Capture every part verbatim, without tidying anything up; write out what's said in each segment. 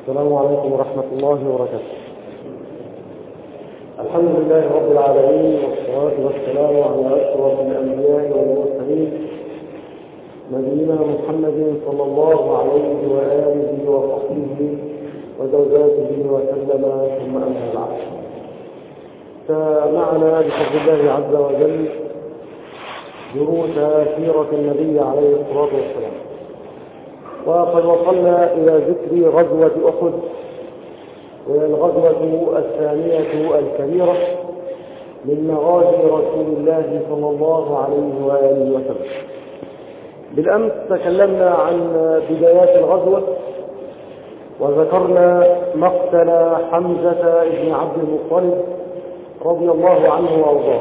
السلام عليكم ورحمة الله وبركاته. الحمد لله رب العالمين، والصلاة والسلام على أشرف الأنبياء والمرسلين نبينا محمد صلى الله عليه وآله وصحبه وزوجاته وسلم، ثم أما بعد. فمعنا بفضل الله عز وجل دروس سيرة النبي عليه الصلاة والسلام، وقد وصلنا إلى ذكر غزوة أحد، وهي الغزوة الثانية الكبيرة من مغازي رسول الله صلى الله عليه وآله وسلم. بالأمس تكلمنا عن بدايات الغزوة، وذكرنا مقتل حمزة بن عبد المطلب رضي الله عنه وأرضاه،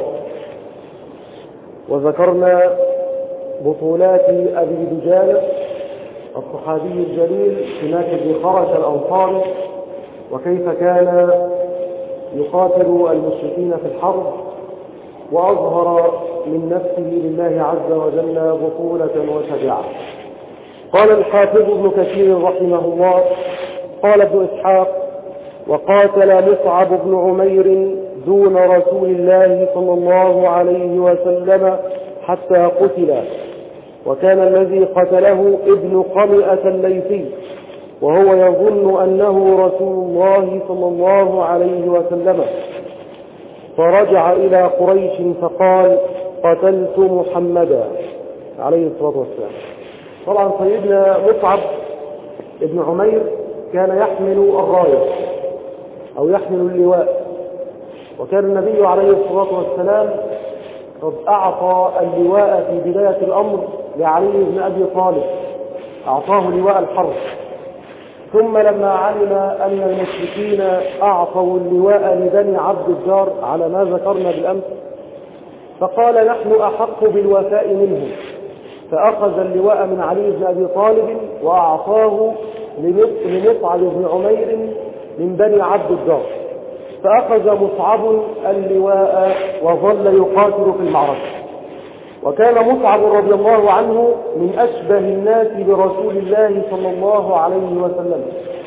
وذكرنا بطولات أبي دجانة الصحابي الجليل سماك بن خرش الأنصاري، وكيف كان يقاتل المشركين في الحرب وأظهر من نفسه لله عز وجل بطولة وشجاعة. قال الحافظ ابن كثير رحمه الله: قال ابن إسحاق: وقاتل مصعب بن عمير دون رسول الله صلى الله عليه وسلم حتى قتل، وكان الذي قتله ابن قمئة الليثي، وهو يظن أنه رسول الله صلى الله عليه وسلم، فرجع إلى قريش فقال: قتلت محمدا عليه الصلاة والسلام. طبعا سيدنا مصعب ابن عمير كان يحمل الراية أو يحمل اللواء، وكان النبي عليه الصلاة والسلام قد أعطى اللواء في بداية الأمر لعلي بن أبي طالب، أعطاه لواء الحرب. ثم لما علم أن المشركين أعطوا اللواء لبني عبد الدار على ما ذكرنا بالأمس، فقال: نحن أحق بالوفاء منهم، فأخذ اللواء من علي بن أبي طالب وأعطاه لمصعب بن عمير من بني عبد الدار، فأخذ مصعب اللواء وظل يقاتل في المعركة. وكان مصعب رضي الله عنه من أشبه الناس برسول الله صلى الله عليه وسلم.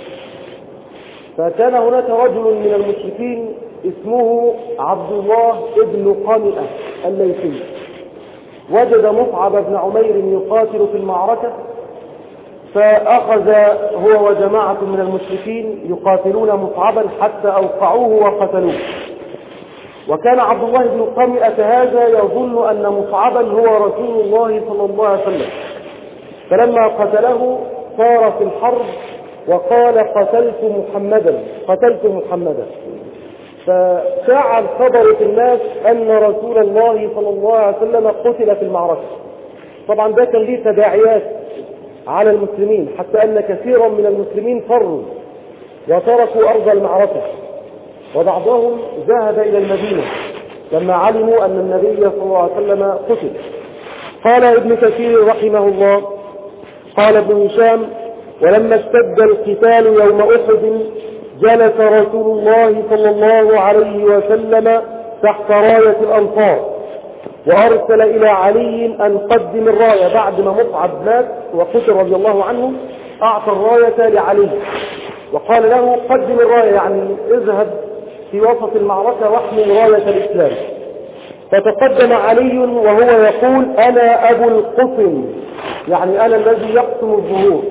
فكان هناك رجل من المشركين اسمه عبد الله ابن قمئة الليثي، وجد مصعب بن عمير يقاتل في المعركة، فأخذ هو وجماعة من المشركين يقاتلون مصعبا حتى أوقعوه وقتلوه. وكان عبد الله بن قمئة هذا يظن أن مصعبا هو رسول الله صلى الله عليه وسلم، فلما قتله صار في الحرب وقال: قتلت محمدا قتلت محمدا فشاع الخبر في الناس أن رسول الله صلى الله عليه وسلم قتل في المعركة. طبعا ده كان ليه تداعيات على المسلمين، حتى أن كثيرا من المسلمين فروا وتركوا أرض المعركة، وبعضهم ذهب إلى المدينة لما علموا أن النبي صلى الله عليه وسلم قتل. قال ابن كثير رحمه الله: قال ابن هشام: ولما اشتد القتال يوم أحد جلس رسول الله صلى الله عليه وسلم تحت راية الأنصار، وأرسل إلى علي أن قدم الراية. بعد ما مصعب مات وقتل رضي الله عنه أعطى الراية لعلي وقال له: قدم الراية، يعني اذهب في وسط المعركة واحمل راية الإسلام. فتقدم علي وهو يقول: أنا أبو القسم، يعني أنا الذي يقسم الظهور.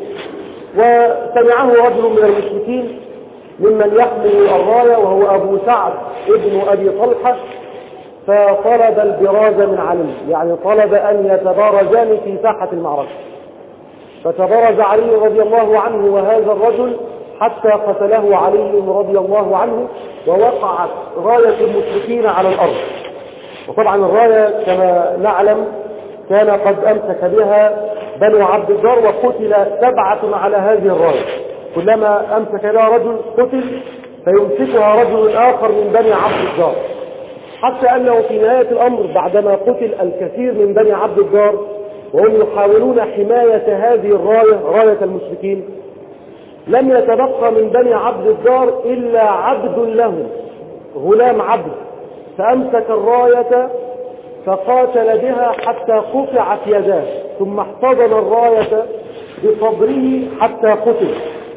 وسمعه رجل من المشركين ممن يحمل الراية وهو أبو سعد ابن أبي طلحة، فطلب البراز من علي، يعني طلب أن يتبارزان في ساحة المعركة. فتبرز علي رضي الله عنه وهذا الرجل حتى قتله علي رضي الله عنه، ووقعت راية المشركين على الأرض. وطبعا الراية كما نعلم كان قد أمسك بها بنو عبد الدار، وقتل سبعة على هذه الراية، كلما أمسك بها رجل قتل فيمسكها رجل آخر من بني عبد الدار، حتى أنه في نهاية الأمر بعدما قتل الكثير من بني عبد الدار وهم يحاولون حماية هذه الراية راية المشركين، لم يتبقى من بني عبد الدار إلا عبد لهم، غلام عبد، فأمسك الراية فقاتل بها حتى قطعت يداه، ثم احتضن الراية بصدره حتى قتل.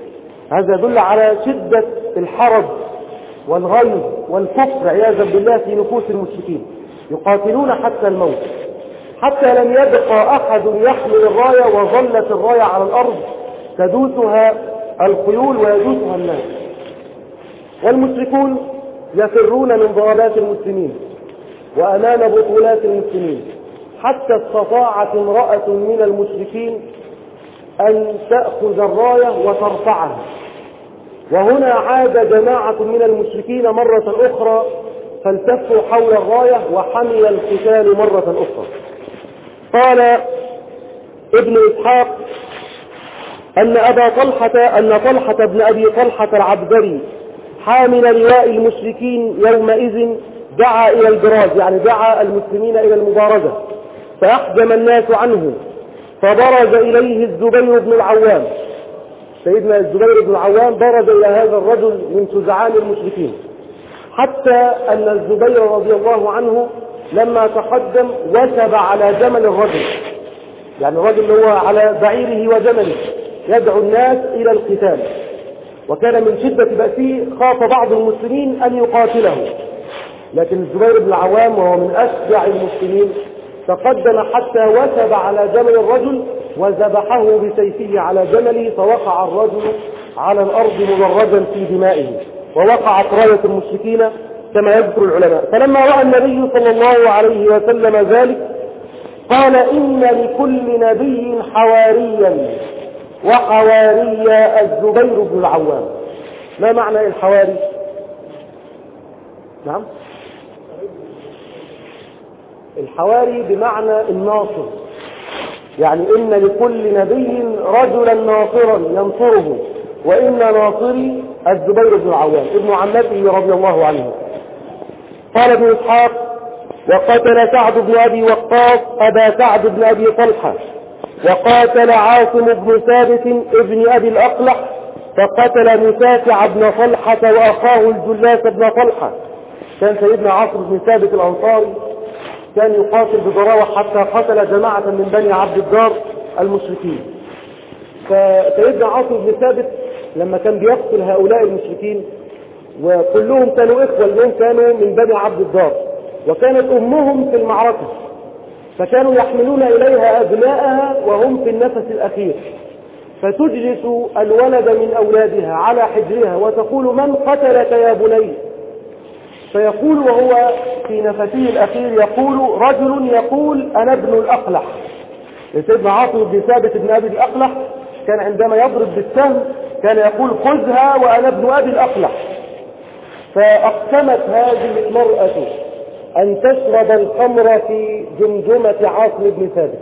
هذا يدل على شدة الحرج والغيظ والكفر عياذا بالله في نفوس المشركين، يقاتلون حتى الموت، حتى لم يبقى أحد يحمل الراية وظلت الراية على الأرض تدوسها الخيول ويدوسها الناس. والمشركون يفرون من ضربات المسلمين وأمام بطولات المسلمين، حتى استطاعت امرأة من المشركين أن تأخذ الراية وترفعها. وهنا عاد جماعة من المشركين مرة أخرى فالتفوا حول الراية وحمي القتال مرة أخرى. قال ابن إسحاق أن أبا طلحة أن طلحة بن أبي طلحة العبدري حامل لواء المشركين يومئذ دعا إلى البراز، يعني دعا المسلمين إلى المبارزة، فأحجم الناس عنه، فبرز إليه الزبير بن العوام. سيدنا الزبير بن العوام برز إلى هذا الرجل من شجعان المشركين، حتى أن الزبير رضي الله عنه لما تقدم وثب على جمل الرجل، يعني الرجل هو على بعيره وجمله يدعو الناس إلى القتال. وكان من شدة بأسه خاف بعض المسلمين أن يقاتله، لكن الزبير بن العوام وهو من أشجع المسلمين تقدم حتى وثب على جمل الرجل وذبحه بسيفه على جمله، فوقع الرجل على الأرض مدرجا في دمائه، ووقعت راية المشركين كما يذكر العلماء. فلما رأى النبي صلى الله عليه وسلم ذلك قال: إن لكل نبي حواريا وحواري الزبير بن العوام. ما معنى الحواري؟ نعم، الحواري بمعنى الناصر، يعني إن لكل نبي رجلا ناصرا ينصره، وإن ناصري الزبير بن العوام ابن عمته رضي الله عنه. قال ابن إسحاق: وقتل سعد بن أبي وقاص أبا سعد بن أبي طلحة، وقاتل عاصم بن ثابت ابن أبي الأقلح، فقتل مسافع بن طلحة وأخاه الجلاس بن طلحة. كان سيدنا عاصم بن ثابت الأنصاري كان يقاتل بضراوة حتى قتل جماعة من بني عبد الدار المشركين. فسيدنا عاصم بن ثابت لما كان بيقتل هؤلاء المشركين، وكلهم كانوا إخوة لهم، كانوا من بني عبد الدار، وكانت أمهم في المعركة، فكانوا يحملون إليها أبناءها وهم في النفس الأخير، فتجلس الولد من أولادها على حجرها وتقول: من قتلك يا بني؟ فيقول وهو في نفسه الأخير يقول: رجل يقول أنا ابن الأقلح. سيدنا عاصم بن ثابت بن أبي الأقلح كان عندما يضرب بالسهم كان يقول: خذها وأنا ابن أبي الأقلح. فأقسمت هذه المرأة أن تشرب الخمر في جمجمة عاصم بن ثابت.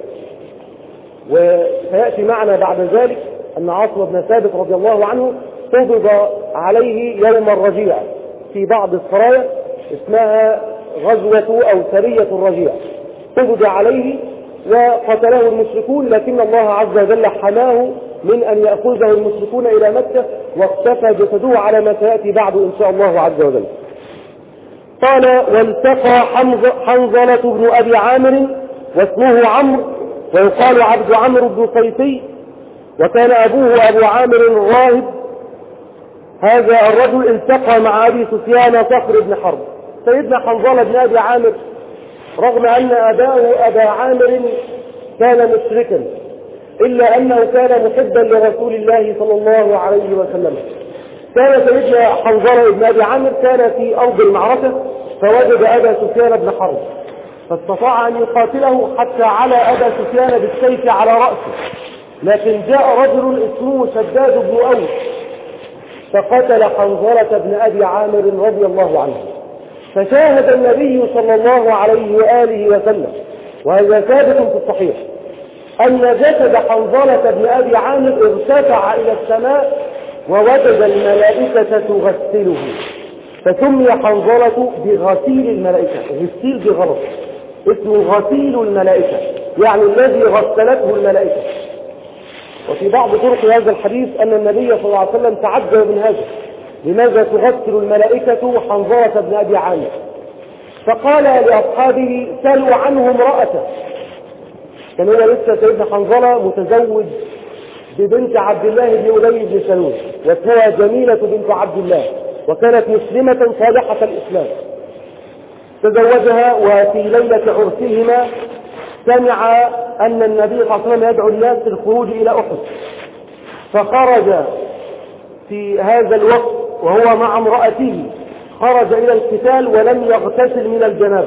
وسيأتي معنا بعد ذلك أن عاصم بن ثابت رضي الله عنه قبض عليه يوم الرجيع في بعض السرايا اسمها غزوة أو سرية الرجيع، قبض عليه وقتله المشركون، لكن الله عز وجل حماه من أن يأخذه المشركون إلى مكة، واختفى جسده على ما سيأتي بعد إن شاء الله عز وجل. قال: والتقى حنظلة بن أبي عامر واسمه عمرو ويقال عبد عمرو بن صيفي، وكان أبوه أبو عامر راهب. هذا الرجل التقى مع أبي سفيان صخر بن حرب. سيدنا حنظلة بن أبي عامر رغم أن أباه أبا عامر كان مشركا، إلا أنه كان محبا لرسول الله صلى الله عليه وسلم. كان سيدنا حنظلة بن أبي عامر كان في أرض المعركة فوجد أبا سفيان بن حرب، فاستطاع أن يقاتله حتى على أبا سفيان بالسيف على رأسه، لكن جاء رجل اسمه شداد بن أوس فقتل حنظلة بن أبي عامر رضي الله عنه. فشاهد النبي صلى الله عليه وآله وسلم، وهذا ثابت في الصحيح، أن جسد حنظلة بن أبي عامر ارتفع إلى السماء ووجد الملائكة تغسله، فسمي حنظلة بغسيل الملائكة. غسيل بغلط، اسمه غسيل الملائكة، يعني الذي غسلته الملائكة. وفي بعض طرق هذا الحديث أن النبي صلى الله عليه وسلم تعجب من هذا، لماذا تغسل الملائكة حنظلة بن أبي عامر؟ فقال لأصحابه: سلوا عنه امرأته. كان هو لسه سيدنا حنظلة متزوج ببنت عبد الله بن أبي بن سلول، واسمها جميلة بنت عبد الله، وكانت مسلمة صالحة الإسلام. تزوجها، وفي ليلة عرسهما سمع أن النبي صلى الله عليه وسلم يدعو الناس للخروج إلى أحد، فخرج في هذا الوقت وهو مع امرأته، خرج إلى القتال ولم يغتسل من الجنابة.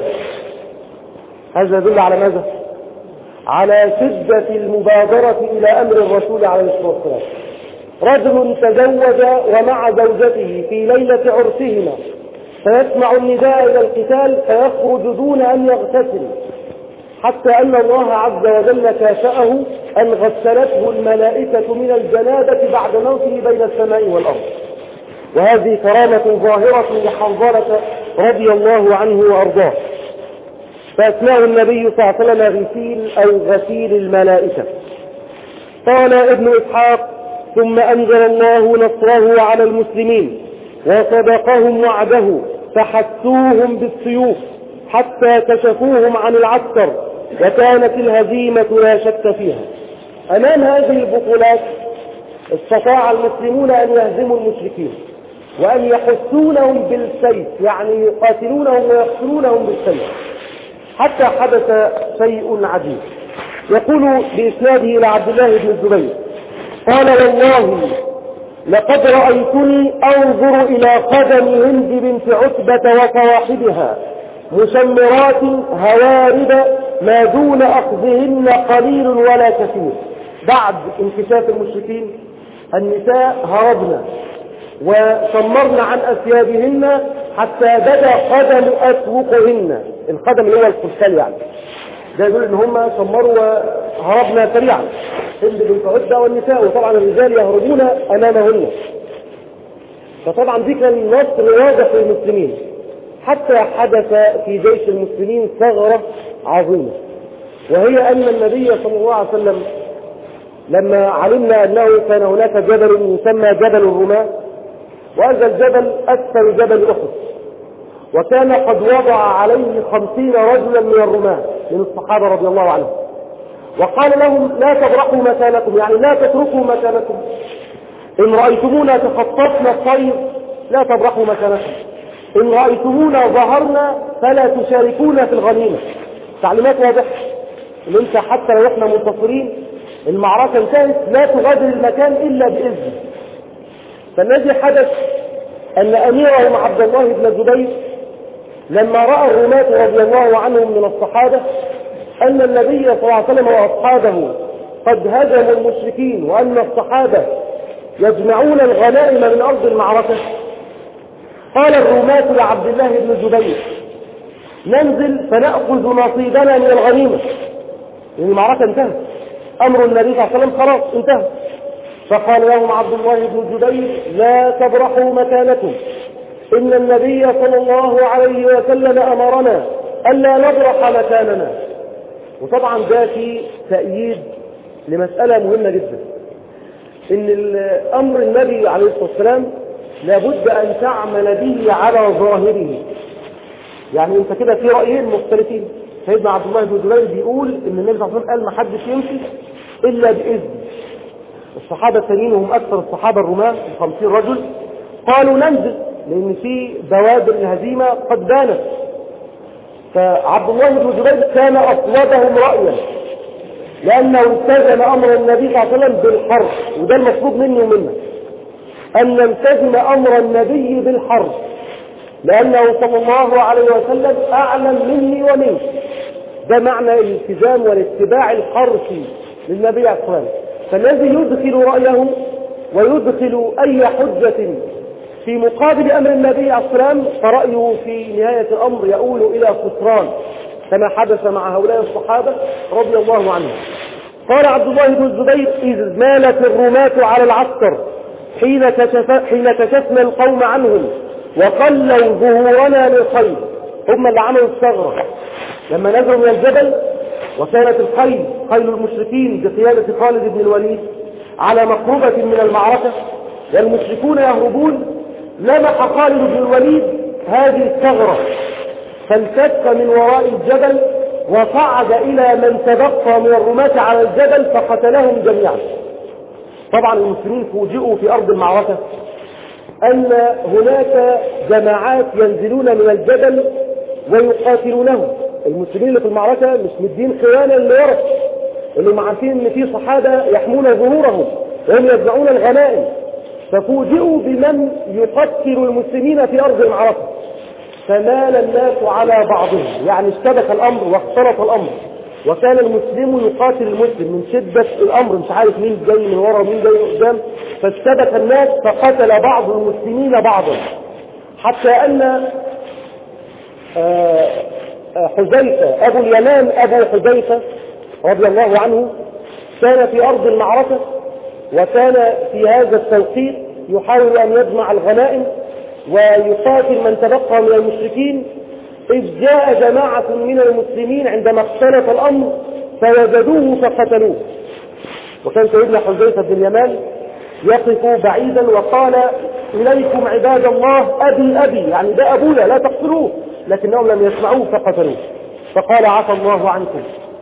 هذا يدل على ماذا؟ على شدة المبادرة إلى أمر الرسول عليه الصلاة والسلام. رجل تزوج ومع زوجته في ليلة عرسهما، فيسمع النداء إلى القتال فيخرج دون أن يغتسل، حتى أن الله عز وجل كافأه أن غسلته الملائكة من الجنابة بعد موته بين السماء والأرض. وهذه كرامة ظاهرة لحنظلة رضي الله عنه وأرضاه. فأسماه النبي صلى الله عليه وسلم غسيل أو غسيل الملائكة. قال ابن إسحاق: ثم أنزل الله نصره على المسلمين وصدقهم وعده فحسوهم بالسيوف حتى كشفوهم عن العسكر، وكانت الهزيمة لا شك فيها. أمام هذه البطولات استطاع المسلمون أن يهزموا المشركين وأن يحسونهم بالسيف، يعني يقاتلونهم ويقتلونهم بالسيف، حتى حدث شيء عجيب. يقول بإسناده إلى عبد الله بن الزبير قال: والله لقد رأيتني أنظر إلى قدم هند بنت عتبة وصواحبها مشمرات هوارب ما دون أخذهن قليل ولا كثير. بعد انكشاف المشركين النساء هربنا وشمرن عن أثيابهن حتى بدا قدم أسوقهن، القدم اللي هو الفرسال يعني، ده يقول ان هم شمروا وهربنا سريعا، هند بنت عتبة والنساء، وطبعا الرجال يهربون امامهن. فطبعا دي كان نصر واضح للمسلمين، حتى حدث في جيش المسلمين ثغرة عظيمة، وهي ان النبي صلى الله عليه وسلم لما علمنا انه كان هناك جبل يسمى جبل الرماة، وهذا الجبل اسفل جبل احد، وكان قد وضع عليه خمسين رجلا من الرماة من الصحابة رضي الله عنهم، وقال لهم: لا تبرحوا مكانكم، يعني لا تتركوا مكانكم، إن رأيتمونا تخطفنا الطير لا تبرحوا مكانكم، إن رأيتمونا ظهرنا فلا تشاركونا في الغنيمة. تعليمات واضحة إن أنت حتى لو إحنا منتصرين المعركة انتهت لا تغادر المكان إلا بإذن. فالذي حدث أن أميرهم عبد الله بن الزبير لما رأى الرماة رضي الله عنهم من الصحابة أن النبي صلى الله عليه وسلم وأصحابه قد هزموا المشركين وأن الصحابة يجمعون الغنائم من أرض المعركة، قال الرماة لعبد الله بن الزبير: ننزل فنأخذ نصيبنا من الغنيمة، لأن المعركة انتهت، أمر النبي صلى الله عليه وسلم خلاص انتهى. فقال لهم عبد الله بن الزبير: لا تبرحوا مكانكم، إن النبي صلى الله عليه وسلم أمرنا ألا نبرح مكاننا. وطبعا ده في تأييد لمسألة مهمة جدا، إن أمر النبي عليه الصلاة والسلام لابد أن تعمل به على ظاهره. يعني أنت كده في رأيين مختلفين. سيدنا عبد الله بن الزبير بيقول إن النبي صلى الله عليه وسلم قال ما حدش يمشي إلا بإذن. الصحابة الثانيين وهم أكثر الصحابة الرماة خمسين رجل قالوا ننزل لأن في بوادر الهزيمة قد بانت. فعبد الله بن الزبير كان أصوبهم رأيا، لأنه التزم أمر النبي صلى الله عليه وسلم بالحرب، وده المطلوب مني ومنك أن نلتزم أمر النبي بالحرب، لأنه صلى الله عليه وسلم أعلم مني ومنك. ده معنى الالتزام والاتباع الحرفي للنبي عليه الصلاة والسلام. فالذي يدخل رأيه ويدخل أي حجة في مقابل أمر النبي عليه الصلاة والسلام فرأيه في نهاية الأمر يؤول إلى خسران، كما حدث مع هؤلاء الصحابة رضي الله عنهم. قال عبد الله بن الزبير: إذ مالت الرماة على العسكر حين كشف حين كشفنا القوم عنهم وقلوا ظهورنا للخيل. هم اللي عملوا الثغرة لما نزلوا من الجبل، وكانت الخيل خيل المشركين بقيادة خالد بن الوليد على مقربة من المعركة والمشركون يهربون، لمح خالد بن الوليد هذه الثغرة فالتف من وراء الجبل وصعد إلى من تبقى من الرماة على الجبل فقتلهم جميعا. طبعا المسلمين فوجئوا في أرض المعركة أن هناك جماعات ينزلون من الجبل ويقاتلونهم. المسلمين اللي في المعركة مش مدين خيانة اللي ورا، اللي هم عارفين ان في صحابة يحمون ظهورهم وهم يجمعون الغنائم، ففوجئوا بمن يقتل المسلمين في أرض المعركة، فمال الناس على بعضهم، يعني اشتبك الأمر واختلط الأمر، وكان المسلم يقاتل المسلم من شدة الأمر، مش عارف مين جاي من ورا ومين جاي قدام، فاشتبك الناس فقتل بعض المسلمين بعضا، حتى أن حذيفة أبو اليمان أبو حذيفة رضي الله عنه كان في أرض المعركة، وكان في هذا التوقيت يحاول أن يجمع الغنائم ويقاتل من تبقى من المشركين، إذ جاء جماعة من المسلمين عندما اختلف الأمر فوجدوه فقتلوه. وكان سيدنا حذيفة بن اليمان يقف بعيدا وقال: إليكم عباد الله أبي أبي، يعني ده أبويا لا تقتلوه، لكنهم لم يسمعوه فقتلوه، فقال: عفى الله عنكم.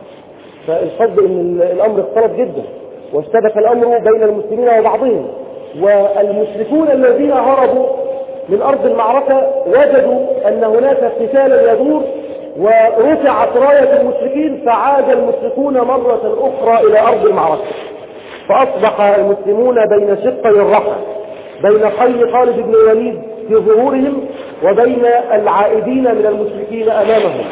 فالقصد ان الامر اختلط جدا واشتبك الامر بين المسلمين وبعضهم، والمشركون الذين هربوا من ارض المعركة وجدوا ان هناك قتالا يدور ورفعت راية المشركين، فعاد المشركون مرة اخرى الى ارض المعركة، فاصبح المسلمون بين شقي الرحى، بين خيل خالد بن الوليد في ظهورهم وبين العائدين من المشركين امامهم.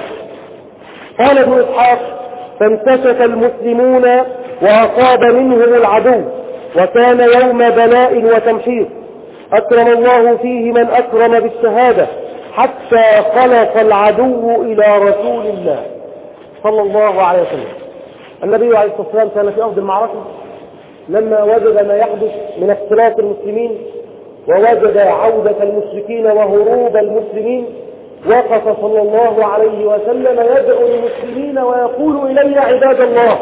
قال ابن اسحاق: فانتشك المسلمون وأصاب منهم العدو، وكان يوم بلاء وتمحيص، أكرم الله فيه من أكرم بالشهادة، حتى خلص العدو إلى رسول الله صلى الله عليه وسلم. النبي عليه الصلاة والسلام كان في أرض المعركة لما وجد ما يحدث من اختلاط المسلمين ووجد عودة المشركين وهروب المسلمين، وقف صلى الله عليه وسلم يدعو المسلمين ويقول: إلي عباد الله،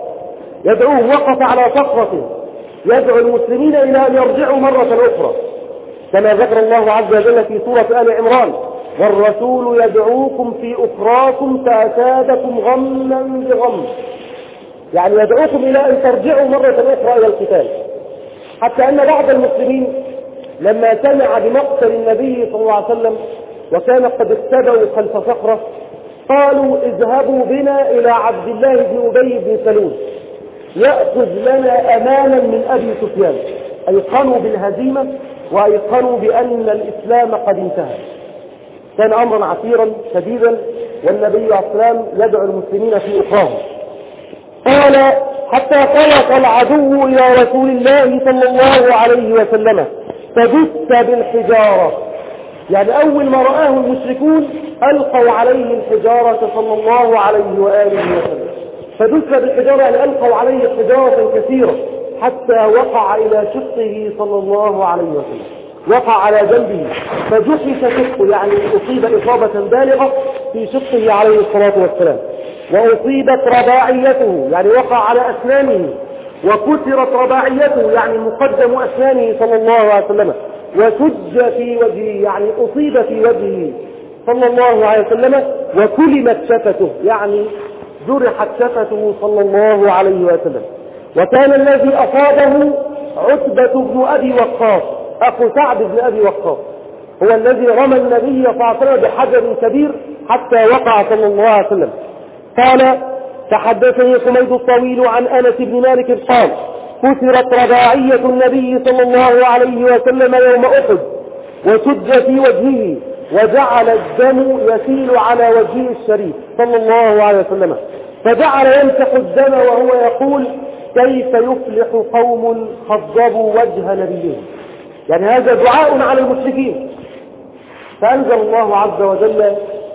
يدعوه، وقف على صخرة يدعو المسلمين إلى أن يرجعوا مرة أخرى، كما ذكر الله عز وجل في سورة آل عمران: والرسول يدعوكم في أخراكم فأسادكم غما بغم، يعني يدعوكم إلى أن ترجعوا مرة أخرى إلى القتال. حتى أن بعض المسلمين لما سمع بمقتل النبي صلى الله عليه وسلم وكان قد اختبوا خلف صخرة، قالوا: اذهبوا بنا إلى عبد الله بن أبي بن سلول يأخذ لنا أمانا من أبي سفيان. أيقنوا بالهزيمة وأيقنوا بأن الإسلام قد انتهى. كان أمرا عسيرا شديدا، والنبي عليه السلام يدعو المسلمين في أخراهم. قال: حتى خلص العدو إلى رسول الله صلى الله عليه وسلم فدس بالحجارة، يعني أول ما رآه المشركون ألقوا عليه الحجارة صلى الله عليه وآله وسلم، فدس بالحجارة يعني ألقوا عليه حجارة كثيرة حتى وقع إلى شقه صلى الله عليه وسلم، وقع على جنبه فجحش شقه، يعني أصيب إصابة بالغة في شقه عليه الصلاة والسلام، وأصيبت رباعيته يعني وقع على أسنانه، وكسرت رباعيته يعني مقدم أسنانه صلى الله عليه وسلم، وسج في وجهه يعني أصيب في وجهه صلى الله عليه وسلم، وكلمت شفته يعني جرحت شفته صلى الله عليه وسلم. وكان الذي أصابه عتبة بن أبي وقاص أخو سعد بن أبي وقاص، هو الذي رمى النبي صلى الله عليه وسلم بحجر كبير حتى وقع صلى الله عليه وسلم. قال: تحدثني حميد الطويل عن أنس بن مالك قال: كسرت رباعية النبي صلى الله عليه وسلم يوم أحد وسج في وجهه، وجعل الدم يسيل على وجهه الشريف صلى الله عليه وسلم، فجعل يمسح الدم وهو يقول: كيف يفلح قوم خضبوا وجه نبيهم، يعني هذا دعاء على المشركين. فأنزل الله عز وجل: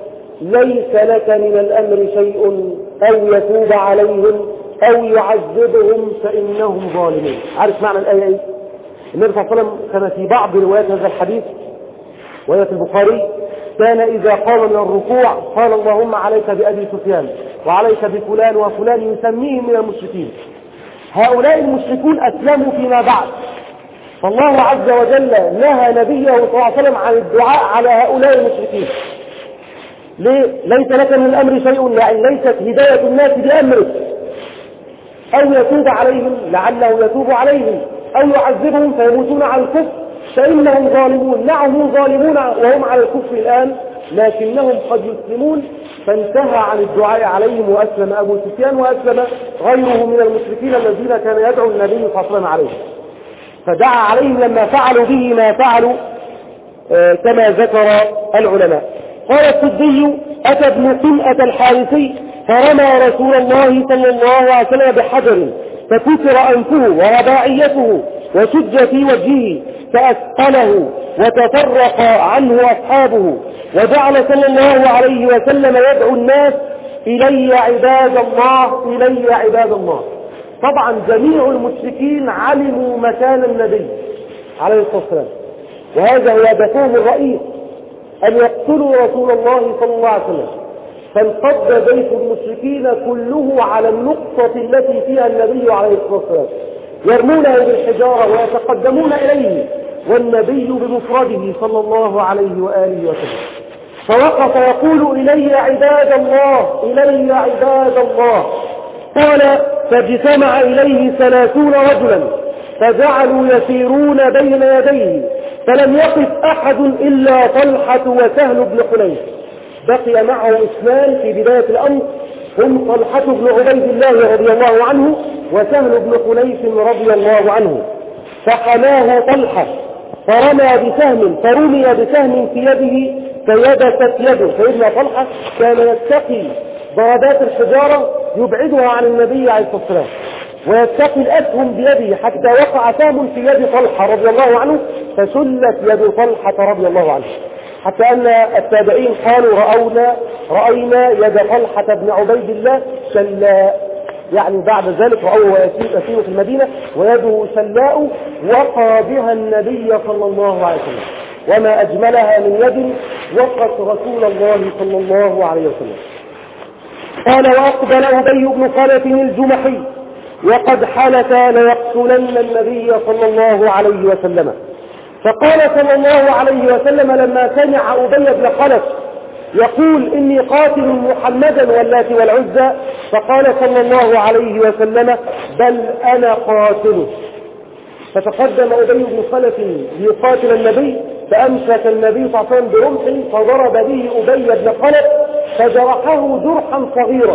ليس لك من الأمر شيء أو يتوب عليهم أو يعذبهم فإنهم ظالمون. عارف معنى الآية إيه؟ النبي صلى الله عليه وسلم كما في بعض روايات هذا الحديث وهي في البخاري كان إذا قام من الركوع قال: اللهم عليك بأبي سفيان وعليك بفلان وفلان، يسميهم من المشركين. هؤلاء المشركون أسلموا فيما بعد، فالله عز وجل نهى نبيه صلى الله عليه وسلم عن الدعاء على هؤلاء المشركين. ليه؟ ليس لك من الأمر شيء، يعني ليست هداية الناس بأمرك، أو يتوب عليهم لعله يتوب عليهم، أو يعذبهم فيموتون على الكفر فإنهم ظالمون. نعم هم ظالمون وهم على الكفر الآن، لكنهم قد يسلمون. فانتهى عن الدعاء عليهم وأسلم أبو سفيان وأسلم غيره من المشركين الذين كان يدعو النبي صلى الله عليه وسلم عليهم، فدعا عليهم لما فعلوا به ما فعلوا آه كما ذكر العلماء. قال السدي: أتى ابن قمأة الحارثي فرمى رسول الله صلى الله عليه وسلم بحجر فكسر أنفه ورباعيته وشج في وجهه فأثقله وتفرق عنه أصحابه، وجعل صلى الله عليه وسلم يدعو الناس: إلي عباد الله، إلي عباد الله. طبعا جميع المشركين علموا مكان النبي عليه الصلاة والسلام، وهذا هو هدفهم الرئيس، أن يقتلوا رسول الله صلى الله عليه وسلم. فانقض بيت المشركين كله على النقطة التي فيها النبي عليه الصلاة والسلام، يرمونه بالحجارة ويتقدمون إليه والنبي بمفرده صلى الله عليه وآله وسلم. فوقف يقول: إلي عباد الله، إلي عباد الله. قال: فاجتمع إليه ثلاثون رجلا فجعلوا يسيرون بين يديه، فلم يقف أحد إلا طلحة وسهل بن حنيف. بقي معه اثنان في بداية الأمر، هم طلحة بن عبيد الله رضي الله عنه وسهل بن حنيف رضي الله عنه. فحماه طلحة فرمى بسهم فرمي بسهم في يده فيبست يده. سيدنا طلحة كان يتقي ضربات الحجارة يبعدها عن النبي عليه الصلاة والسلام، ويتقي الأسهم بيده حتى وقع سهم في يد طلحة رضي الله عنه فسلت يد طلحة رضي الله عنه، حتى أن التابعين قالوا: رأونا رأينا يد طلحة بن عبيد الله شلاء، يعني بعد ذلك رأوه يسير في المدينة ويده شلاء وقى بها النبي صلى الله عليه وسلم، وما أجملها من يد وقت رسول الله صلى الله عليه وسلم. قال: وأقبل أبي بن خلف الجمحي وقد حلف ليقتلن النبي صلى الله عليه وسلم. فقال صلى الله عليه وسلم لما سمع أبي بن خلف يقول: إني قاتل محمدا واللات والعزى، فقال صلى الله عليه وسلم: بل أنا قاتله. فتقدم أبي بن خلف ليقاتل النبي، فأمسك النبي صلى الله عليه وسلم برمحه فضرب به أبي بن خلف فجرحه جرحا صغيرا،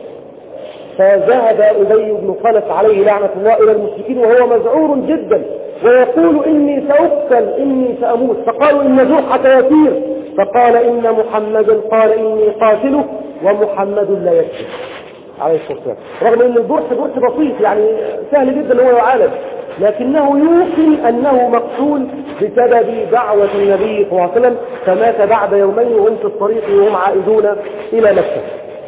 فذهب أبي بن خلف عليه لعنة الله إلى المشركين وهو مذعور جدا ويقول: إني سأقتل، إني سأموت. فقالوا: إن جرحك يسير. فقال: إن محمدا قال إني قاتله ومحمد لا يكفي عليه الصلاة والسلام. رغم أن الجرح جرح بسيط، يعني سهل جدا هو يعالج، لكنه يوقن أنه مقتول بسبب دعوة النبي صلى الله عليه وسلم، فمات بعد يومين وهم في الطريق وهم عائدون إلى مكة.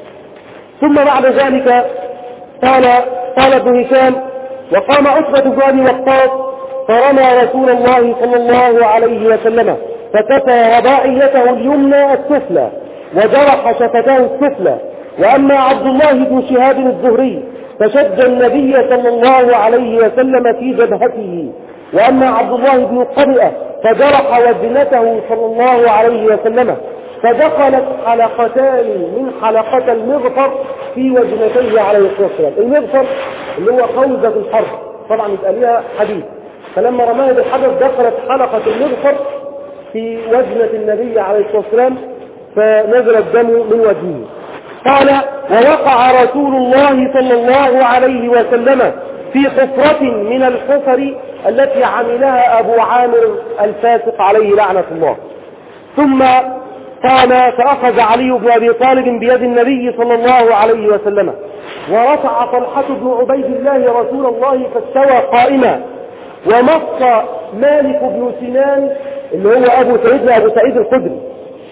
ثم بعد ذلك قال قال ابن هشام: وقام عتبة بن أبي وقاص فرمى رسول الله صلى الله عليه وسلم فكسر رباعيته اليمنى السفلى وجرح شفتاه السفلى. وأما عبد الله بن شهاب الزهري فشد النبي صلى الله عليه وسلم في جبهته. وأما عبد الله بن قمئة فجرح وجنته صلى الله عليه وسلم، فدخلت حلقتان من حلقة المغفر في وجنتيه عليه الصلاة والسلام. المغفر اللي هو خوذة الحرب، طبعا يبقى ليها حديث، فلما رماه بالحجر دخلت حلقة المغفر في وجنة النبي عليه الصلاة والسلام فنزل الدم من وجهه. قال: ووقع رسول الله صلى الله عليه وسلم في حفرة من الحفر التي عملها أبو عامر الفاسق عليه لعنة الله. ثم قام فأخذ علي بن أبي طالب بيد النبي صلى الله عليه وسلم، ورفع طلحة بن عبيد الله رسول الله فاستوى قائما، ومص مالك بن سنان اللي هو أبو سعيد أبو سعيد الخدري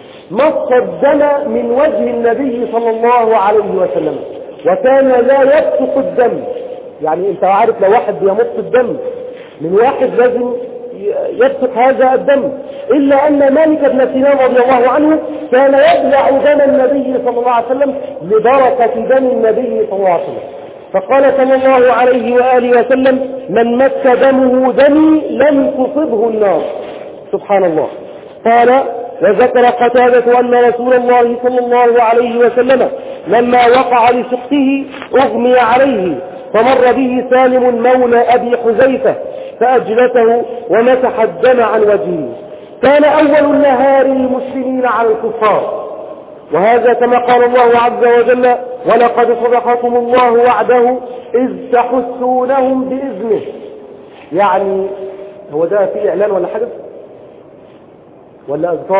مص الدم من وجه النبي صلى الله عليه وسلم، وكان لا يبصق الدم. يعني انت عارف لو واحد بيمص الدم من واحد لازم يبصق هذا الدم، إلا أن مالك بن سنان رضي الله عنه كان يبلع دم النبي صلى الله عليه وسلم لبركة دم النبي صلى الله عليه وسلم. فقال صلى الله عليه وآله وسلم: من مس دمه دمي لم تصبه النار. سبحان الله. قال: وذكر قتادة أن رسول الله صلى الله عليه وسلم لما وقع لسقطه أغمي عليه فمر به سالم مولى أبي حذيفة فأجلته ومسح الدم عن وجهه. كان أول النهار للمسلمين على الكفار، وهذا كما قال الله عز وجل: ولقد صدقكم الله وعده إذ تحسونهم بإذنه. يعني هو ده في إعلان ولا حاجة ولا أذكار؟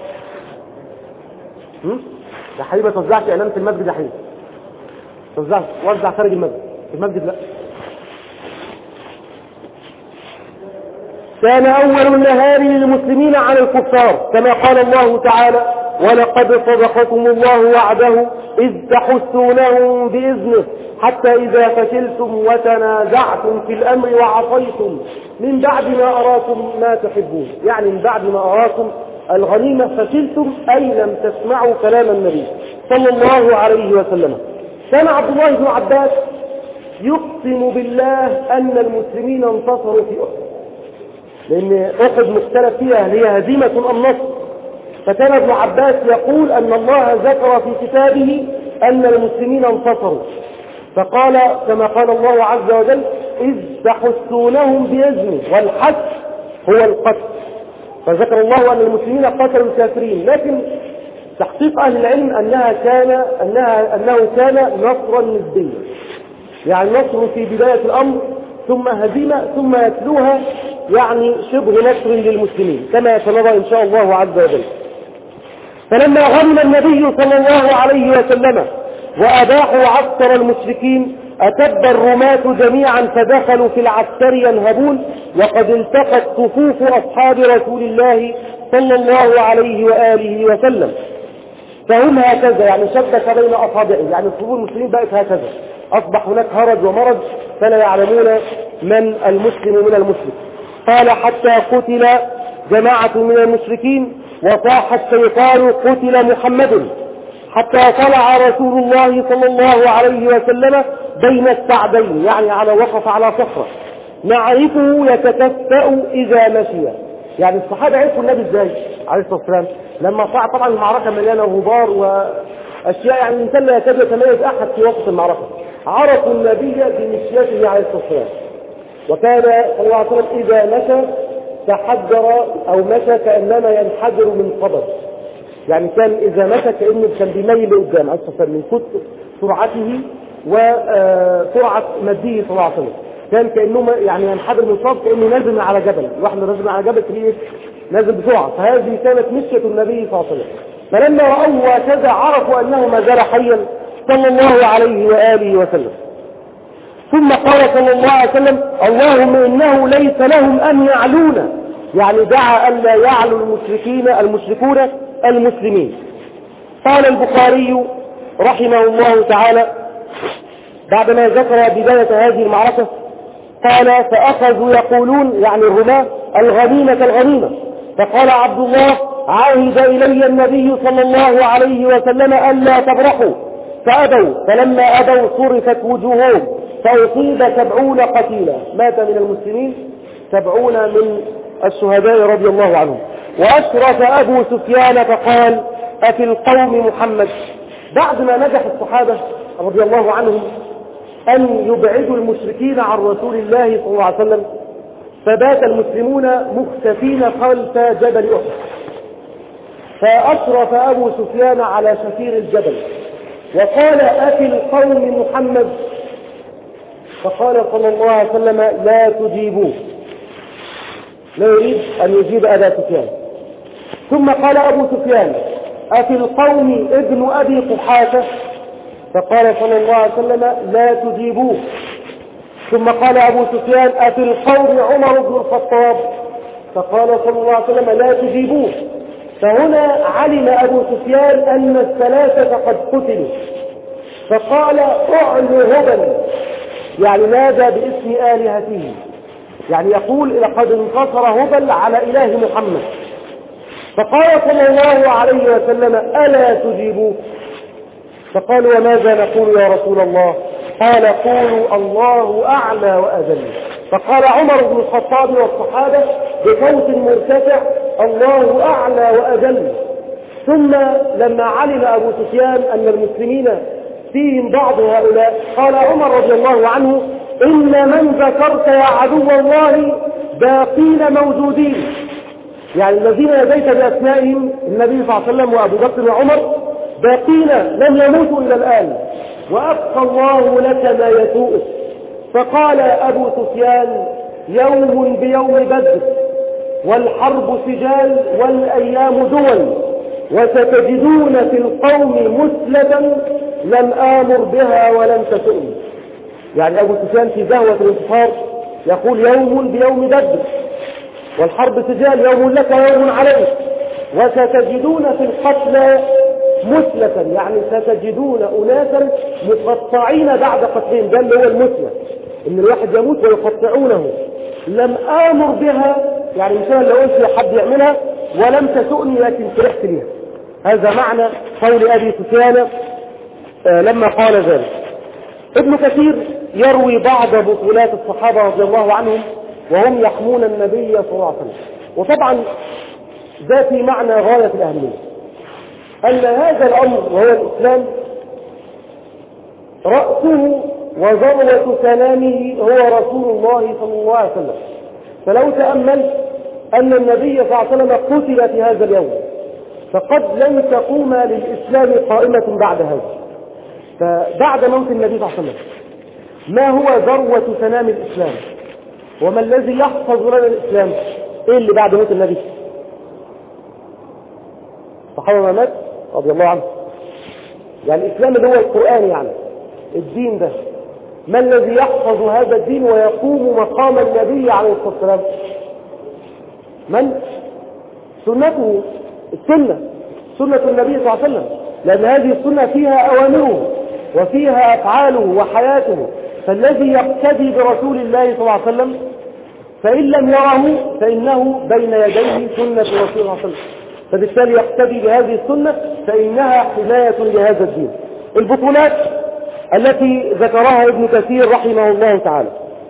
ده حبيبي ما توزعش إعلان في المسجد يا حبيبي، توزع وزع خارج المسجد، في المسجد لا. كان أول النهار للمسلمين على الكفار كما قال الله تعالى: ولقد صدقكم الله وعده إذ تحسونهم بإذنه حتى إذا فشلتم وتنازعتم في الأمر وعصيتم من بعد ما أراكم ما تحبون. يعني من بعد ما أراكم الغنيمة فشلتم أي لم تسمعوا كلام النبي صلى الله عليه وسلم. كان عبد الله بن عباس يقسم بالله أن المسلمين انتصروا في أحد، لأن أحد مختلف فيها هي هزيمة أم نصر، فكان ابن عباس يقول أن الله ذكر في كتابه أن المسلمين انتصروا، فقال كما قال الله عز وجل: إذ تحسونهم بإذنه، والحس هو القتل، فذكر الله أن المسلمين قتلوا الكافرين. لكن تحقيق أهل العلم أنها كان أنها أنه كان نصرا نسبيا، يعني نصر في بداية الأمر ثم هزيمة ثم يتلوها، يعني شبه نصر للمسلمين كما سنرى إن شاء الله عز وجل. فلما غنم النبي صلى الله عليه وسلم وأباحوا عسكر المشركين أتب الرماة جميعا فدخلوا في العسكر ينهبون، وقد التقت صفوف أصحاب رسول الله صلى الله عليه وآله وسلم، فهم هكذا، يعني شبك بين أصابعه، يعني صفوف المسلمين بقت هكذا، أصبح هناك هرج ومرج فلا يعلمون من المسلم من المسلم. قال: حتى قتل جماعة من المشركين وصاح الشيطان: قتل محمد، حتى طلع رسول الله صلى الله عليه وسلم بين السعدين، يعني على وقف على صخرة، نعرفه يتكفأ إذا مشي. يعني الصحابة عرفوا النبي ازاي عليه الصلاة والسلام لما صعد. طبعا المعركة مليانة غبار وأشياء، يعني الإنسان لا يكاد يتميز أحد في وسط المعركة. عرفوا النبي بمشيته عليه الصلاة والسلام، وكان صلى الله عليه وسلم إذا مشى تحجر أو مشى كأنما ينحدر من قبر، يعني كان إذا مشى كأنه كان بيميل لقدام عليه الصلاة والسلام من كتر سرعته وسرعة مجيه صلى الله عليه وسلم، كان كأنه يعني ينحدر من قبر كأنه نازل على جبل، الواحد نازل على جبل كبير نازل بسرعة، فهذه كانت مشية النبي صلى الله عليه وسلم. فلما رأوه هكذا عرفوا أنه ما زال حيا صلى الله عليه وآله وسلم. ثم قال صلى الله عليه وسلم: اللهم إنه ليس لهم أن يعلونا، يعني دعا أن لا يعلو المشركين المشركون المسلمين. قال البخاري رحمه الله تعالى بعدما ذكر بداية هذه المعركة قال: فأخذوا يقولون، يعني الرماة: الغنيمة الغنيمة. فقال عبد الله: عهد إلي النبي صلى الله عليه وسلم ألا تبرحوا، فأبوا، فلما أبوا صرفت وجوههم فأصيب سبعون قتيلا، مات من المسلمين سبعون من الشهداء رضي الله عنهم. وأشرف أبو سفيان فقال: أفي القوم محمد. بعد ما نجح الصحابة رضي الله عنهم أن يبعدوا المشركين عن رسول الله صلى الله عليه وسلم، فبات المسلمون مختفين خلف جبل أحد، فأشرف أبو سفيان على شفير الجبل وقال: أفي القوم محمد. فقال صلى الله عليه وسلم: لا تجيبوه، لا يريد أن يجيب أبا سفيان. ثم قال أبو سفيان: أفي القوم ابن أبي قحافة. فقال صلى الله عليه وسلم: لا تجيبوه. ثم قال أبو سفيان: أفي القوم عمر بن الخطاب. فقال صلى الله عليه وسلم: لا تجيبوه. فهنا علم أبو سفيان أن الثلاثة قد قتلوا، فقال: اعلو هبل، يعني نادى باسم آلهته، يعني يقول: لقد انتصر هبل على إله محمد. فقال صلى الله عليه وسلم: ألا تجيبوه؟ فقالوا: وماذا نقول يا رسول الله؟ قال: قولوا الله أعلى وأجل. فقال عمر بن الخطاب والصحابة بصوت مرتفع: الله أعلى وأجل. ثم لما علم أبو سفيان أن المسلمين فيهم بعض هؤلاء. قال عمر رضي الله عنه: إن من ذكرت يا عدو الله باقين موجودين، يعني الذين ناديت بأسمائهم النبي صلى الله عليه وسلم وأبو بكر وعمر باقين لم يموتوا إلى الآن، وأبقى الله لك ما يسوءك. فقال أبو سفيان: يوم بيوم بدر، والحرب سجال، والأيام دول، وستجدون في القوم مثلة لم آمر بها ولم تسؤني. يعني أبو سفيان في زهوة الانتصار يقول: يوم بيوم بدر، والحرب سجال، يوم لك ويوم عليك، وستجدون في القتلى مثلة، يعني ستجدون أناسا مقطعين بعد قتلهم، ده اللي هو المثلة، إن الواحد يموت ويقطعونه. لم آمر بها، يعني مثلا لو قلت حد يعملها، ولم تسؤني لكن فرحت لها. هذا معنى قول أبي سفيان لما قال ذلك. ابن كثير يروي بعض بطولات الصحابة رضي الله عنهم وهم يحمون النبي صلى الله عليه وسلم. وطبعا ده في معنى غاية الأهمية، أن هذا الأمر وهو الإسلام رأسه وذروة سلامه هو رسول الله صلى الله عليه وسلم. فلو تأملت أن النبي صلى الله عليه وسلم قتل في هذا اليوم، فقد لن تقوم للإسلام قائمة بعد هذا. فبعد موت النبي صلى الله عليه وسلم ما هو ذروة سلام الإسلام؟ وما الذي يحفظ لنا الإسلام؟ إيه اللي بعد موت النبي؟ الصحابة ما مات رضي الله عنه، يعني الإسلام اللي هو القرآن، يعني الدين ده، ما الذي يحفظ هذا الدين ويقوم مقام النبي عليه الصلاة والسلام؟ من؟ سنته، السنة، سنة النبي صلى الله عليه وسلم، لأن هذه السنة فيها أوامره وفيها أفعاله وحياته. فالذي يقتدي برسول الله صلى الله عليه وسلم فإن لم يره فإنه بين يديه سنة رسول الله صلى الله عليه وسلم، فبالتالي يقتدي بهذه السنة فإنها حماية لهذا الدين. البطولات التي ذكرها ابن كثير رحمه الله تعالى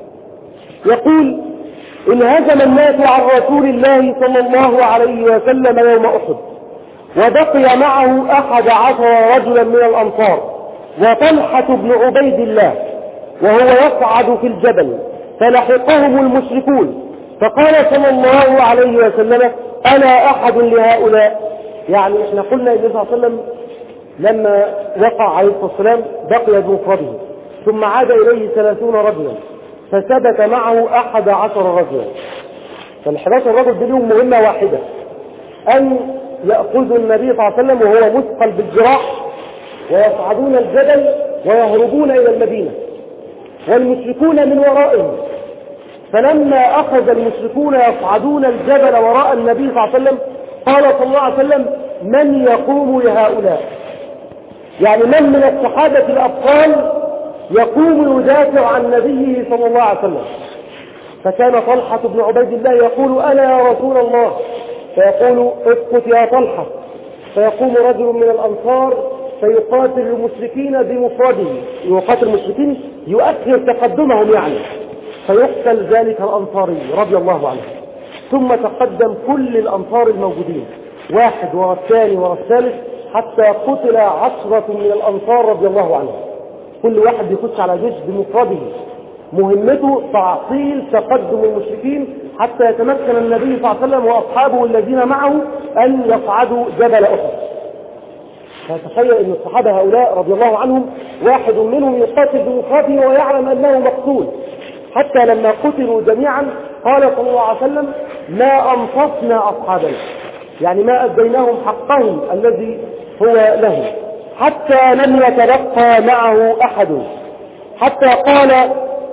يقول: إن هزم الناس عن رسول الله صلى الله عليه وسلم يوم أحد، وبقي معه أحد عشر رجلا من الأنصار، وطلحة بن عبيد الله، وهو يصعد في الجبل، فلحقهم المشركون، فقال صلى الله عليه وسلم: أنا أحد لهؤلاء. يعني احنا قلنا النبي صلى الله عليه وسلم لما وقع عليه الصلاة والسلام بقي بمفرده، ثم عاد إليه ثلاثون رجلا، فثبت معه أحد عشر رجلا. فالحداشر رجل دلهم مهمة واحدة، أن يأخذوا النبي صلى الله عليه وسلم وهو مثقل بالجراح، ويصعدون الجبل ويهربون إلى المدينة، والمشركون من ورائهم. فلما أخذ المشركون يصعدون الجبل وراء النبي صلى الله عليه وسلم قال صلى الله عليه وسلم: من يقوم لهؤلاء؟ يعني من من الصحابة الأبطال يقوم يدافع عن نبيه صلى الله عليه وسلم؟ فكان طلحة بن عبيد الله يقول: أنا يا رسول الله، فيقول: اسكت يا طلحة. فيقوم رجل من الأنصار فيقاتل المشركين بمفرده، يقاتل المشركين يؤخر تقدمهم يعني، فيقتل ذلك الأنصاري رضي الله عنه. ثم تقدم كل الأنصار الموجودين واحد ورا الثاني ورا الثالث، حتى قتل عشرة من الأنصار رضي الله عنه، كل واحد يخش على جيش بمفرده، مهمته تعطيل تقدم المشركين حتى يتمكن النبي صلى الله عليه وسلم وأصحابه الذين معه أن يصعدوا جبل أحد. فتخيل أن الصحابة هؤلاء رضي الله عنهم واحد منهم يقاتل بمفرده ويعلم أنه مقتول، حتى لما قتلوا جميعا قال صلى الله عليه وسلم: ما أنصفنا أصحابنا، يعني ما أديناهم حقهم الذي هو له، حتى لم يتبقى معه أحد، حتى قال: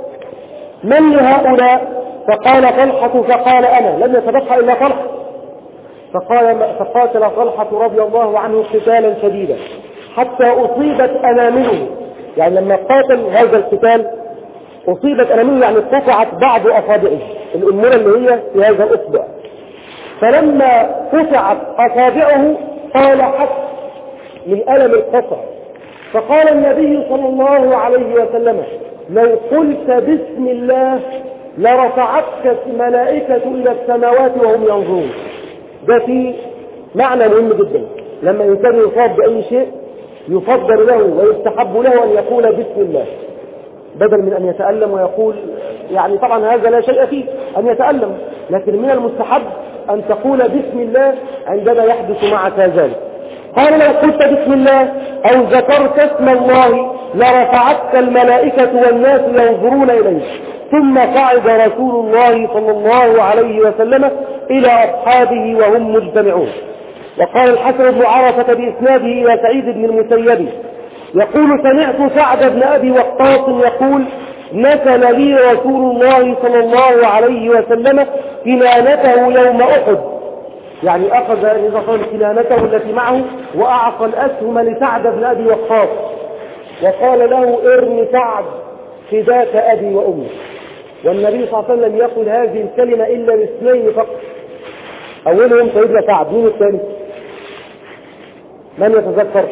من لهؤلاء؟ فقال طلحة، فقال: أنا. لم يتبقى إلا طلحة. فقال فقاتل طلحة رضي الله عنه قتالا شديدا حتى أصيبت أنامله، يعني لما قاتل هذا القتال أصيبت أنامله، يعني قطعت بعض أصابعه، الأمورة اللي هي في هذا الأصبع. فلما قطعت أصابعه قال حتى من ألم القطع، فقال النبي صلى الله عليه وسلم: لو قلت بسم الله لرفعتك الملائكة إلى السماوات وهم ينظرون. ده في معنى مهم جدا، لما الإنسان يصاب بأي شيء يفضل له ويستحب له أن يقول بسم الله بدل من أن يتألم ويقول، يعني طبعا هذا لا شيء فيه أن يتألم، لكن من المستحب أن تقول بسم الله عندما يحدث معك ذلك. قال لو قلت بسم الله أو ذكرت اسم الله لرفعتك الملائكة والناس ينظرون إليك. ثم صعد رسول الله صلى الله عليه وسلم إلى أصحابه وهم مجتمعون. وقال الحسن بن عرفة بإسناده إلى سعيد بن المسيب يقول سمعت سعد بن أبي وقاص يقول نسل لي رسول الله صلى الله عليه وسلم كنانته يوم أحد، يعني أخذ نظام كنانته التي معه وأعطى الأسهم لسعد بن أبي وقاص وقال له ارم سعد فداك أبي وأمي. والنبي صلى الله عليه وسلم يقول هذه الكلمة إلا لاثنين فقط، أولهم سيدنا سعد. مين الثاني؟ من يتذكر؟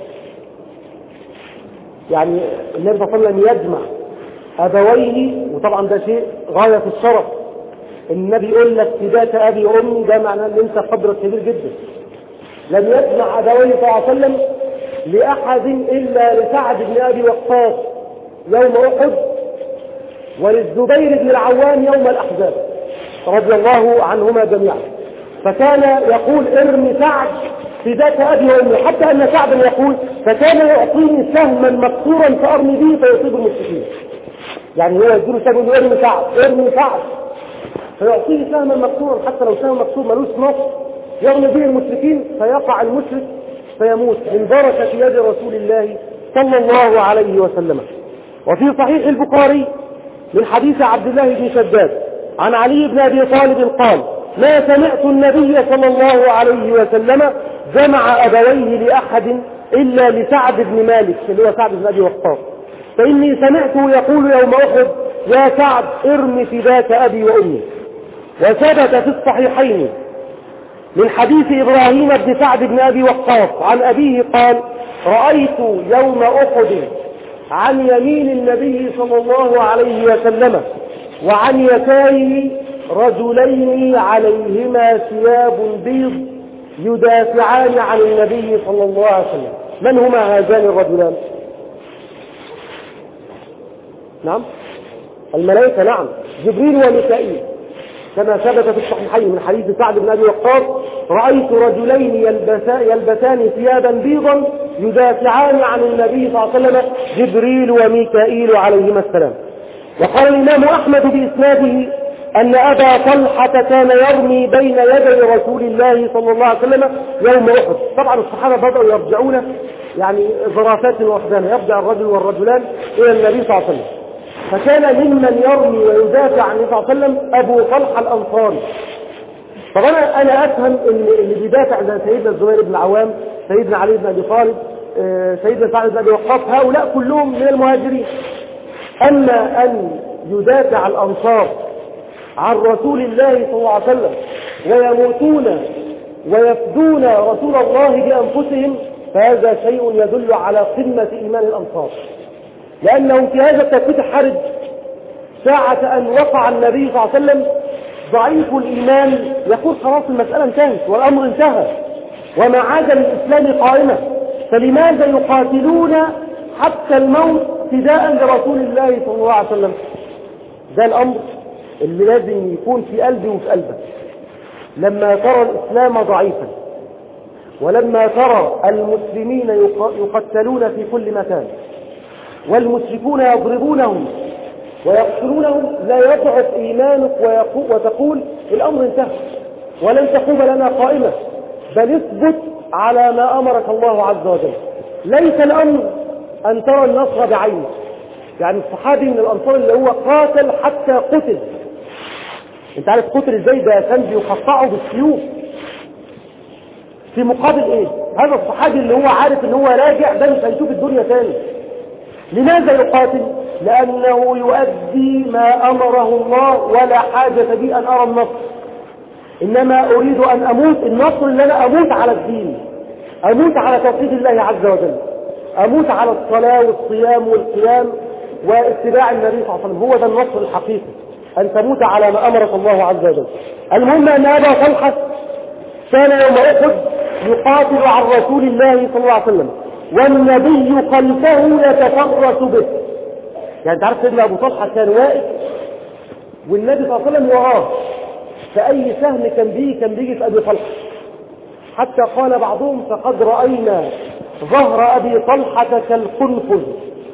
يعني النبي صلى الله عليه وسلم يجمع أبويه، وطبعا ده شيء غاية في الشرف. النبي يقول لك فداك أبي وأمي، ده معناه أن أنت قدرك كبير جدا. لم يجمع أبويه صلى الله عليه وسلم لأحد إلا لسعد بن أبي وقاص يوم أحد وللزبير بن العوام يوم الأحزاب رضي الله عنهما جميعا. فكان يقول ارمي سعد فداك أبي وأمي، حتى أن سعد يقول فكان يعطيني سهما مكسورا فأرمي به فيصيب المشركين. يعني هو يقول سهما ارمي سعد ارمي سعد فيعطيه سهما مكسورا، حتى لو سهم مكسور ملوش نص يرمي به المشركين فيقع المشرك فيموت من بركة يد رسول الله صلى الله عليه وسلم. وفي صحيح البخاري من حديث عبد الله بن شداد عن علي بن أبي طالب قال ما سمعت النبي صلى الله عليه وسلم جمع أبويه لأحد إلا لسعد بن مالك اللي هو سعد بن أبي وقاص، فإني سمعته يقول يوم أحد يا سعد ارم فداك أبي وأمي. وثبت في الصحيحين من حديث إبراهيم بن سعد بن أبي وقاص عن أبيه قال رأيت يوم أحد عن يمين النبي صلى الله عليه وسلم وعن يساره رجلين عليهما ثياب بيض يدافعان عن النبي صلى الله عليه وسلم. من هما هذان الرجلان؟ نعم الملائكة، نعم جبريل وميكائيل، كما ثبت في الصحيحين من حديث سعد بن أبي وقاص رأيت رجلين يلبسان ثيابا بيضا يدافعان عن النبي صلى الله عليه وسلم جبريل وميكائيل عليهما السلام. وقال الإمام أحمد بإسناده أن أبا طلحة كان يرمي بين يدي رسول الله صلى الله عليه وسلم يوم أحد. طبعا الصحابة بدأوا يرجعون يعني ظرافات وحدان، يرجع الرجل والرجلان إلى النبي صلى الله عليه وسلم. فكان ممن يرمي ويدافع عن النبي صلى الله عليه وسلم أبو طلحة الأنصاري. طبعا أنا أفهم أن اللي بيدافع زي سيدنا الزبير بن العوام، سيدنا علي بن أبي طالب، سيدنا سعد بن أبي وقاص، هؤلاء كلهم من المهاجرين. أما أن يدافع الأنصار عن رسول الله صلى الله عليه وسلم ويموتون ويفدون رسول الله بأنفسهم فهذا شيء يدل على قمة إيمان الأنصار، لأنهم في هذا التوقيت الحرج ساعة أن وقع النبي صلى الله عليه وسلم ضعيف الإيمان يقول خلاص المسألة انتهت والأمر انتهى وما عاد للإسلام قائمة، فلماذا يقاتلون حتى الموت فداء لرسول الله صلى الله عليه وسلم؟ ده الأمر اللي لازم يكون في قلبي وفي قلبك. لما ترى الإسلام ضعيفا ولما ترى المسلمين يقتلون في كل مكان والمشركون يضربونهم ويقتلونهم لا يضعف إيمانك وتقول الأمر انتهى ولن تقوم لنا قائمة، بل اثبت على ما أمرك الله عز وجل. ليس الأمر أن ترى النصر بعينك، يعني الصحابي من الأنصار اللي هو قاتل حتى قتل، انت عارف قتل ازاي؟ ده كان بيقطعه بالسيوف في مقابل ايه؟ هذا الصحابي اللي هو عارف ان هو راجع ده مش هيشوف الدنيا تاني. لماذا يقاتل؟ لأنه يؤدي ما أمره الله ولا حاجة بي أن أرى النصر، إنما أريد أن أموت. النصر اللي أنا أموت على الدين، أموت على توحيد الله عز وجل، أموت على الصلاة والصيام والقيام واتباع النبي صلى الله عليه وسلم، هو ده النصر الحقيقي، أن تموت على ما أمرك الله عز وجل. المهم أن أبا طلحة كان يوم أحد يقاتل عن رسول الله صلى الله عليه وسلم، والنبي خلفه يتفرس به. يعني انت عارف سيدنا ابو طلحه كان واقف والنبي صلى الله عليه وسلم وراه، فاي سهم كان بيجي كان بيجي في ابي طلحه، حتى قال بعضهم فقد راينا ظهر ابي طلحه كالقنفذ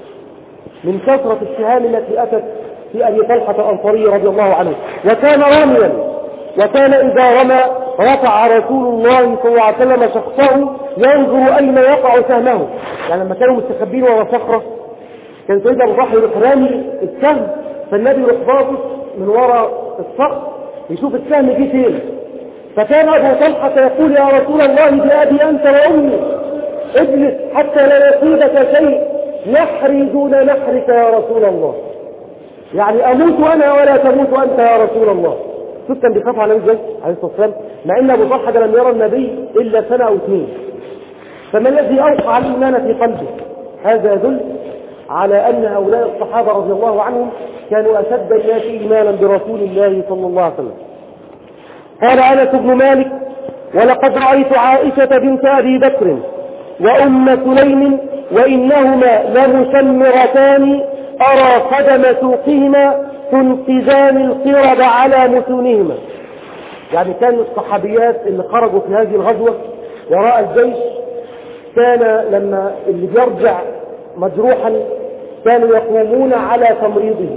من كثره السهام التي اتت في ابي طلحه الانصاري رضي الله عنه. وكان راميا، وكان اذا رمى رفع رسول الله صلى الله عليه وسلم شخصه ينظر اين يقع سهمه. يعني لما كانوا مستخبين ورا صخره كان سيدنا ابو طلحه يروح رامي السهم، فالنبي يروح باصص من وراء الصخر يشوف السهم جه فين. فكان ابو طلحه يقول يا رسول الله بابي انت وامي اجلس حتى لا يصيبك شيء، نحري دون نحرك يا رسول الله. يعني اموت انا ولا تموت انت يا رسول الله. شوف كان بيخاف على النبي عليه الصلاه والسلام، مع ان ابو طلحه لم يرى النبي الا سنه او اثنين. فما الذي اوقع الايمان في قلبه؟ هذا يدل على ان هؤلاء الصحابه رضي الله عنهم كانوا اشد الناس ايمانا برسول الله صلى الله عليه وسلم. قال انس بن مالك: ولقد رايت عائشه بنت ابي بكر وام سليم وانهما لمشمرتان ارى قدم سوقهما تنقذان القرب على متونهما. يعني كان الصحابيات اللي خرجوا في هذه الغزوه وراء الجيش، كان لما اللي بيرجع مجروحا كانوا يقومون على تمريضه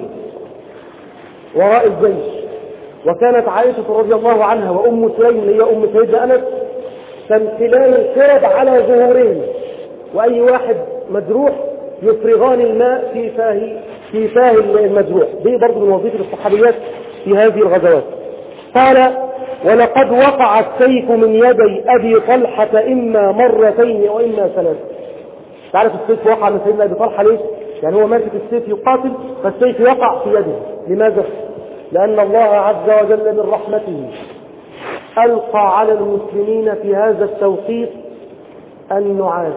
وراء الجيش. وكانت عائشة رضي الله عنها وأم سليم اللي هي أم سيدنا أنس تمثلان القرب على ظهورهم، وأي واحد مجروح يفرغان الماء في فاه في فاه المجروح. دي برضه من وظيفة الصحابيات في هذه الغزوات. قال: ولقد وقع السيف من يدي أبي طلحة إما مرتين وإما ثلاث. تعرف السيف وقع من سيدنا أبي طلحة ليه؟ يعني هو ماسك السيف يقاتل فالسيف يقع في يده. لماذا؟ لأن الله عز وجل من رحمته ألقى على المسلمين في هذا التوقيت النعاس.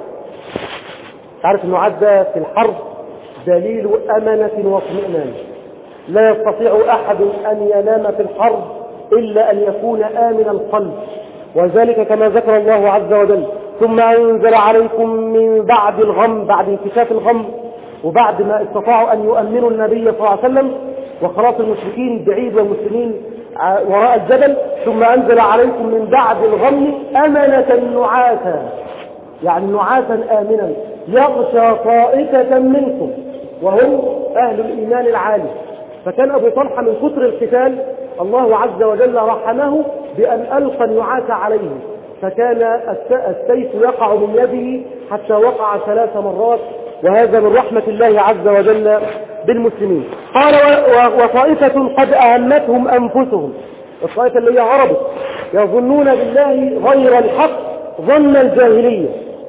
تعرف النعاس ده في الحرب دليل أمنة واطمئنان، لا يستطيع أحد أن ينام في الحرب إلا أن يكون آمن القلب. وذلك كما ذكر الله عز وجل: ثم أنزل عليكم من بعد الغم، بعد انكشاف الغم وبعد ما استطاعوا أن يؤمنوا النبي صلى الله عليه وسلم وخلاص المشركين بعيد والمسلمين وراء الجبل، ثم أنزل عليكم من بعد الغم أمنة نعاسا، يعني نعاسا آمنا يغشى طائفة منكم وهم أهل الإيمان العالي. فكان أبو طلحة من كثر القتال الله عز وجل رحمه بأن ألقى النعاس عليه، فكان السيف يقع من يده حتى وقع ثلاث مرات، وهذا من رحمة الله عز وجل بالمسلمين. قال: وطائفة قد أهمتهم أنفسهم، الطائفة اللي هي هربت يظنون بالله غير الحق ظن الجاهلية،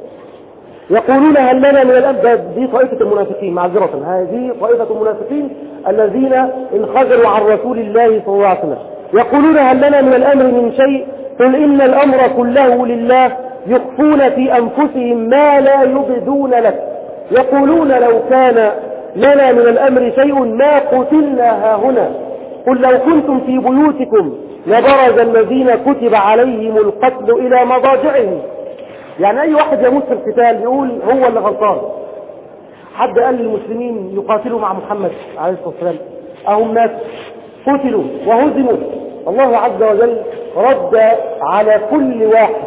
يقولون هل لنا من الأمر. دي طائفة المنافقين، معذرة، هذه طائفة المنافقين الذين انخذلوا عن رسول الله صلى الله عليه وسلم. يقولون هل لنا من الأمر من شيء؟ قل إن الأمر كله لله، يخفون في أنفسهم ما لا يبدون لك. يقولون لو كان لنا من الأمر شيء ما قتلنا هاهنا، قل لو كنتم في بيوتكم لبرز الذين كتب عليهم القتل إلى مضاجعهم. يعني أي واحد يموت في القتال يقول هو اللي غلطان. حد قال للمسلمين يقاتلوا مع محمد عليه الصلاة والسلام، أهم ناس قتلوا وهزموا. الله عز وجل رد على كل واحد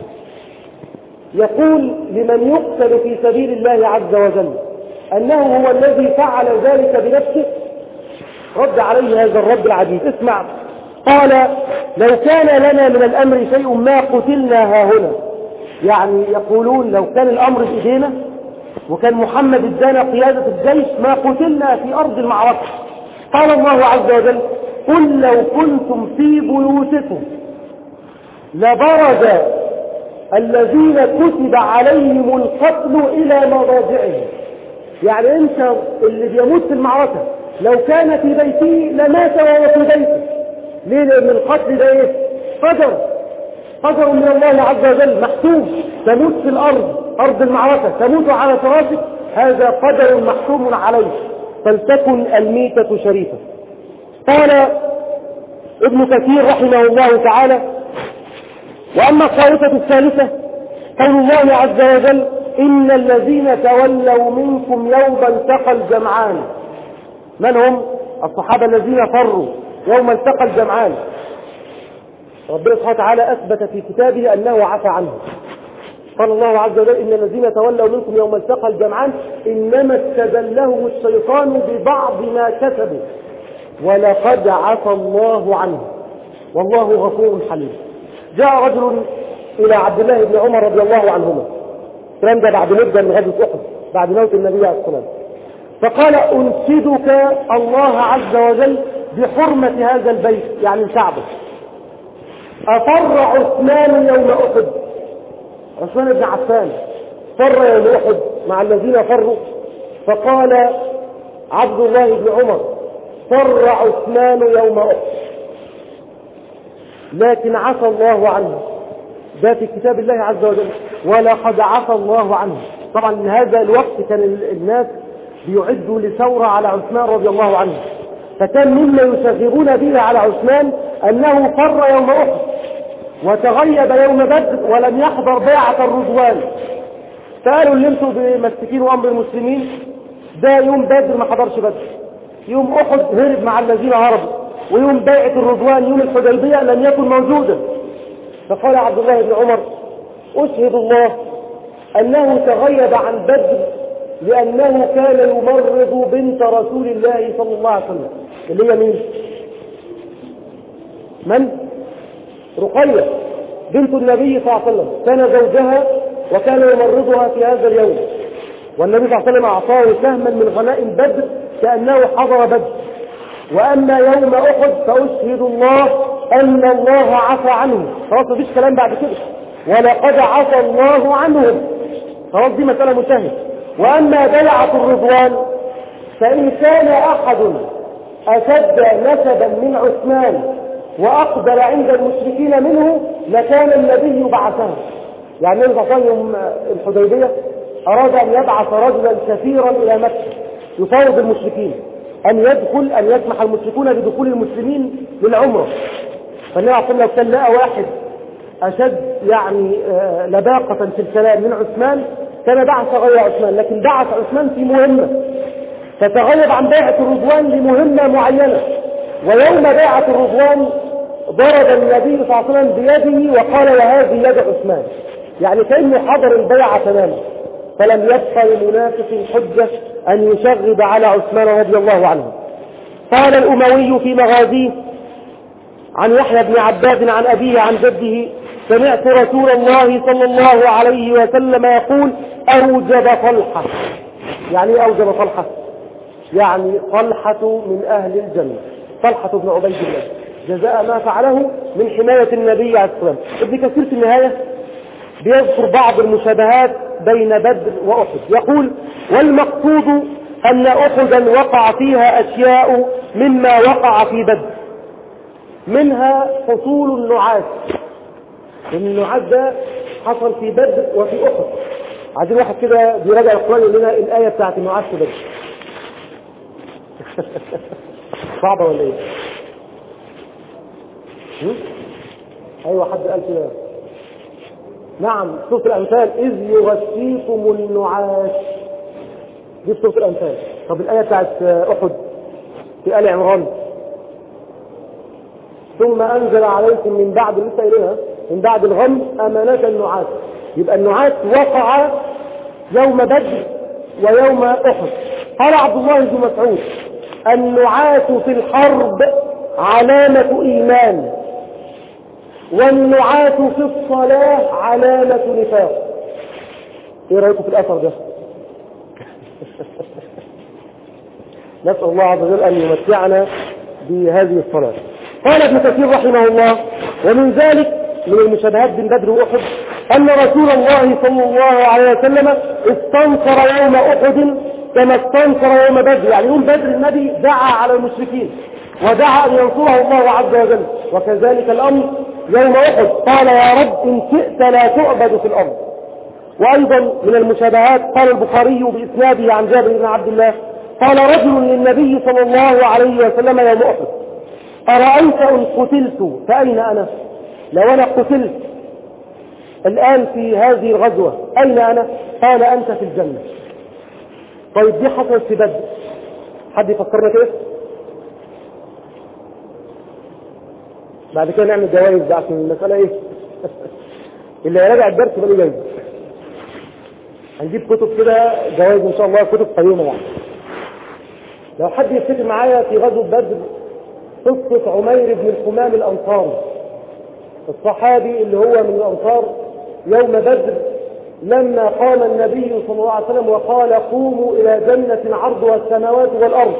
يقول لمن يقتل في سبيل الله عز وجل أنه هو الذي فعل ذلك بنفسه، رد عليه هذا الرب العزيز. اسمع، قال: لو كان لنا من الأمر شيء ما قتلنا هاهنا. يعني يقولون لو كان الأمر بإيدينا وكان محمد ادانا قيادة الجيش ما قتلنا في أرض المعركة. قال الله عز وجل: قل لو كنتم في بيوتكم لبرز الذين كتب عليهم القتل إلى مضاجعهم. يعني انت اللي بيموت في المعركة لو كان في بيته لمات وهو في بيته. ليه؟ لأن القتل ده ايه؟ قدر قدر من الله عز وجل محسوب. تموت في الأرض، أرض المعركة، تموت على فراشك، هذا قدر محسوب عليه، فلتكن الميتة شريفة. قال ابن كثير رحمه الله تعالى: وأما الطائفة الثالثة قول الله عز وجل: إن الذين تولوا منكم يوم التقى الجمعان. من هم؟ الصحابة الذين فروا يوم التقى الجمعان. ربنا سبحانه وتعالى أثبت في كتابه أنه عفى عنه. قال الله عز وجل إن الذين تولوا منكم يوم التقى الجمعان إنما استزلهم الشيطان ببعض ما كسبوا ولقد عفى الله عنه والله غفور حليم. جاء رجل إلى عبد الله بن عمر رضي الله عنهما، الكلام ده بعد مدة من غزوة أحد بعد موت النبي عليه الصلاة والسلام، فقال أنشدك الله عز وجل بحرمة هذا البيت يعني الكعبة، أفر عثمان يوم أحد؟ عثمان بن عفان فر يوم أحد مع الذين فروا. فقال عبد الله بن عمر فر عثمان يوم أحد لكن عفى الله عنه. ده في كتاب الله عز وجل ولقد عفى الله عنه. طبعا من هذا الوقت كان الناس بيعدوا لثورة على عثمان رضي الله عنه، فكان مما يشغبون به على عثمان أنه فر يوم أحد وتغيب يوم بدر ولم يحضر بيعة الرضوان. فقالوا اللي انتوا بمسكين أمر المسلمين ده يوم بدر ما حضرش بدر، يوم أحد هرب مع الذين هربوا، ويوم بيعة الرضوان يوم الحديبية لم يكن موجودا. فقال عبد الله بن عمر أشهد الله أنه تغيب عن بدر لأنه كان يمرض بنت رسول الله صلى الله عليه وسلم اللي هي مين؟ من؟ رقية بنت النبي صلى الله عليه وسلم، كان زوجها وكان يمرضها في هذا اليوم، والنبي صلى الله عليه وسلم أعطاه سهما من غنائم بدر كأنه حضر بدر. وأما يوم أحد فأشهد الله أن الله عفى عنه. خلاص مفيش كلام بعد كده، ولقد عفى الله عنهم، خلاص دي مسألة منتهية. وأما بيعة الرضوان فإن كان أحد أشد نسبا من عثمان وأقدر عند المشركين منه لكان النبي بعثه. يعني النبي صلى الله عليه وسلم الحديبية أراد أن يبعث رجلا كثيرا إلى مكة يفاوض المشركين أن يدخل أن يسمح المشركون بدخول المسلمين للعمرة. فالنبي عليه الصلاة والسلام لو كان لقى واحد أشد يعني لباقة في الكلام من عثمان كان بعث غير عثمان، لكن بعث عثمان في مهمة فتغيب عن بيعة الرضوان لمهمة معينة. ويوم بيعة الرضوان ضرب النبي صلى الله عليه وسلم بيده وقال وهذه يد عثمان، يعني كأنه حضر البيعة تماما، فلم يبقى لمنافق حجة أن يشغب على عثمان رضي الله عنه. قال الأموي في مغازيه عن يحيى بن عباد عن أبيه عن جده سمعت رسول الله صلى الله عليه وسلم يقول أوجب طلحة. يعني ايه أوجب طلحة؟ يعني طلحة من أهل الجنة، طلحة بن عبيد الله جزاء ما فعله من حماية النبي عليه الصلاة والسلام. ابن كثير في النهاية بيذكر بعض المشابهات بين بدر وأحد، يقول والمقصود أن أحدا وقع فيها أشياء مما وقع في بدر، منها حصول النعاس، لأن النعاس ده حصل في بدر وفي أحد. عايزين واحد كده بيراجع القرآن يقول لنا الآية بتاعت النعاس في بدر. صعبة ولا ايه؟ ايوه حد قال كده. نعم سورة الأنفال إذ يغشيكم النعاس، دي سورة الأنفال. طب الآية بتاعت أحد في آل عمران ثم أنزل عليكم من بعد لسه إليها من بعد الغم أمانة النعاس. يبقى النعاس وقع يوم بدر ويوم أحد. قال عبد الله بن مسعود النعاس في الحرب علامة إيمان، والنعاس في الصلاة علامة نفاق. ايه رأيكم في الأثر ده؟ نسأل الله عز وجل أن يمتعنا بهذه الصلاة. قال ابن كثير رحمه الله ومن ذلك من المشابهات بين بدر وأحد أن رسول الله صلى الله عليه وسلم استنصر يوم أحد كما استنصر يوم بدر. يعني يوم بدر النبي دعا على المشركين ودعا أن ينصره الله عز وجل، وكذلك الأمر يوم أحد قال يا رب إن شئت لا تعبد في الأرض. وأيضا من المشابهات قال البخاري بإسناده عن جابر بن عبد الله قال رجل للنبي صلى الله عليه وسلم يوم أحد أرأيت إن قتلت فأين أنا؟ لو أنا قتلت الآن في هذه الغزوة أين أنا؟ قال أنت في الجنة. طيب دي حصلت في بدر، حد يفكرنا كده؟ بعد كده نعمل جوائز بقى عشان المسألة ايه؟ اللي هيراجع الدرس بقى جايز. هنجيب كتب كده جوائز ان شاء الله، كتب قيمة يعني. لو حد يفتكر معايا في غزوة بدر قصة عمير بن الحمام الأنصاري، الصحابي اللي هو من الأنصار، يوم بدر لما قام النبي صلى الله عليه وسلم وقال قوموا إلى جنة عرضها السماوات والأرض،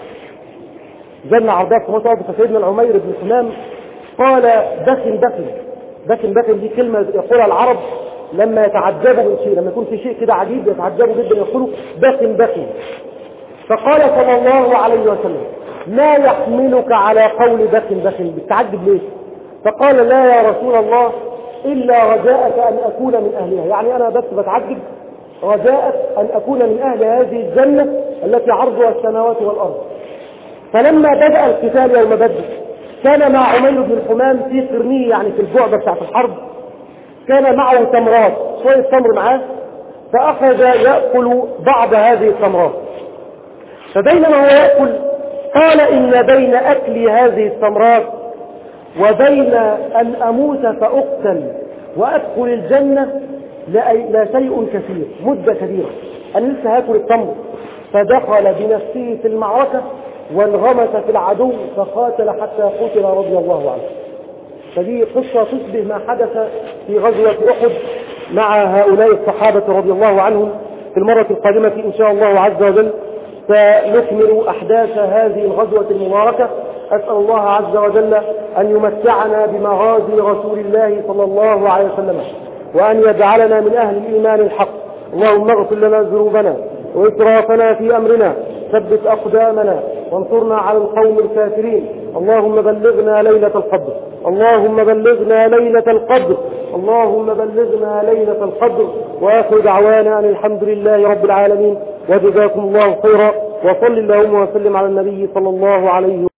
جنة عرضها السماوات والأرض، فسيدنا العمير بن الحمام قال بخن بخن بخن بخن. دي كلمة يقولها العرب لما يتعجبوا من شيء، لما يكون في شيء كده عجيب يتعجبوا جدا يقولوا بخن بخن. فقال صلى الله عليه وسلم ما يحملك على قول بخن بخن، بتعجب ليه؟ فقال لا يا رسول الله إلا رجاءك أن أكون من أهلها، يعني أنا بس بتعجب رجاءك أن أكون من أهل هذه الجنة التي عرضها السماوات والأرض. فلما بدأ القتال يوم بدر كان مع عمير بن الحمام في قرنيه، يعني في الجعبة بتاعت الحرب، كان معه تمرات، شوية تمر معاه، فأخذ يأكل بعض هذه التمرات. فبينما هو يأكل قال إن بين أكل هذه التمرات وبين أن أموت فأقتل وأدخل الجنة لا شيء كثير، مدة كبيرة، أن لسه هاكل التمر. فدخل بنفسه في المعركة وانغمس في العدو فقاتل حتى قتل رضي الله عنه. فدي قصة تشبه ما حدث في غزوة أحد مع هؤلاء الصحابة رضي الله عنهم. في المرة القادمة إن شاء الله عز وجل سنكمل أحداث هذه الغزوة المباركة. أسأل الله عز وجل أن يمتعنا بمغازي رسول الله صلى الله عليه وسلم، وأن يجعلنا من أهل الإيمان الحق. اللهم اغفر لنا ذنوبنا وإسرافنا في أمرنا، ثبت أقدامنا وانصرنا على القوم الكافرين. اللهم بلغنا ليلة القدر، اللهم بلغنا ليلة القدر، اللهم بلغنا ليلة القدر. وآخر دعوانا أن الحمد لله رب العالمين، وجزاكم الله خيرا، وصل اللهم وسلم على النبي صلى الله عليه وسلم.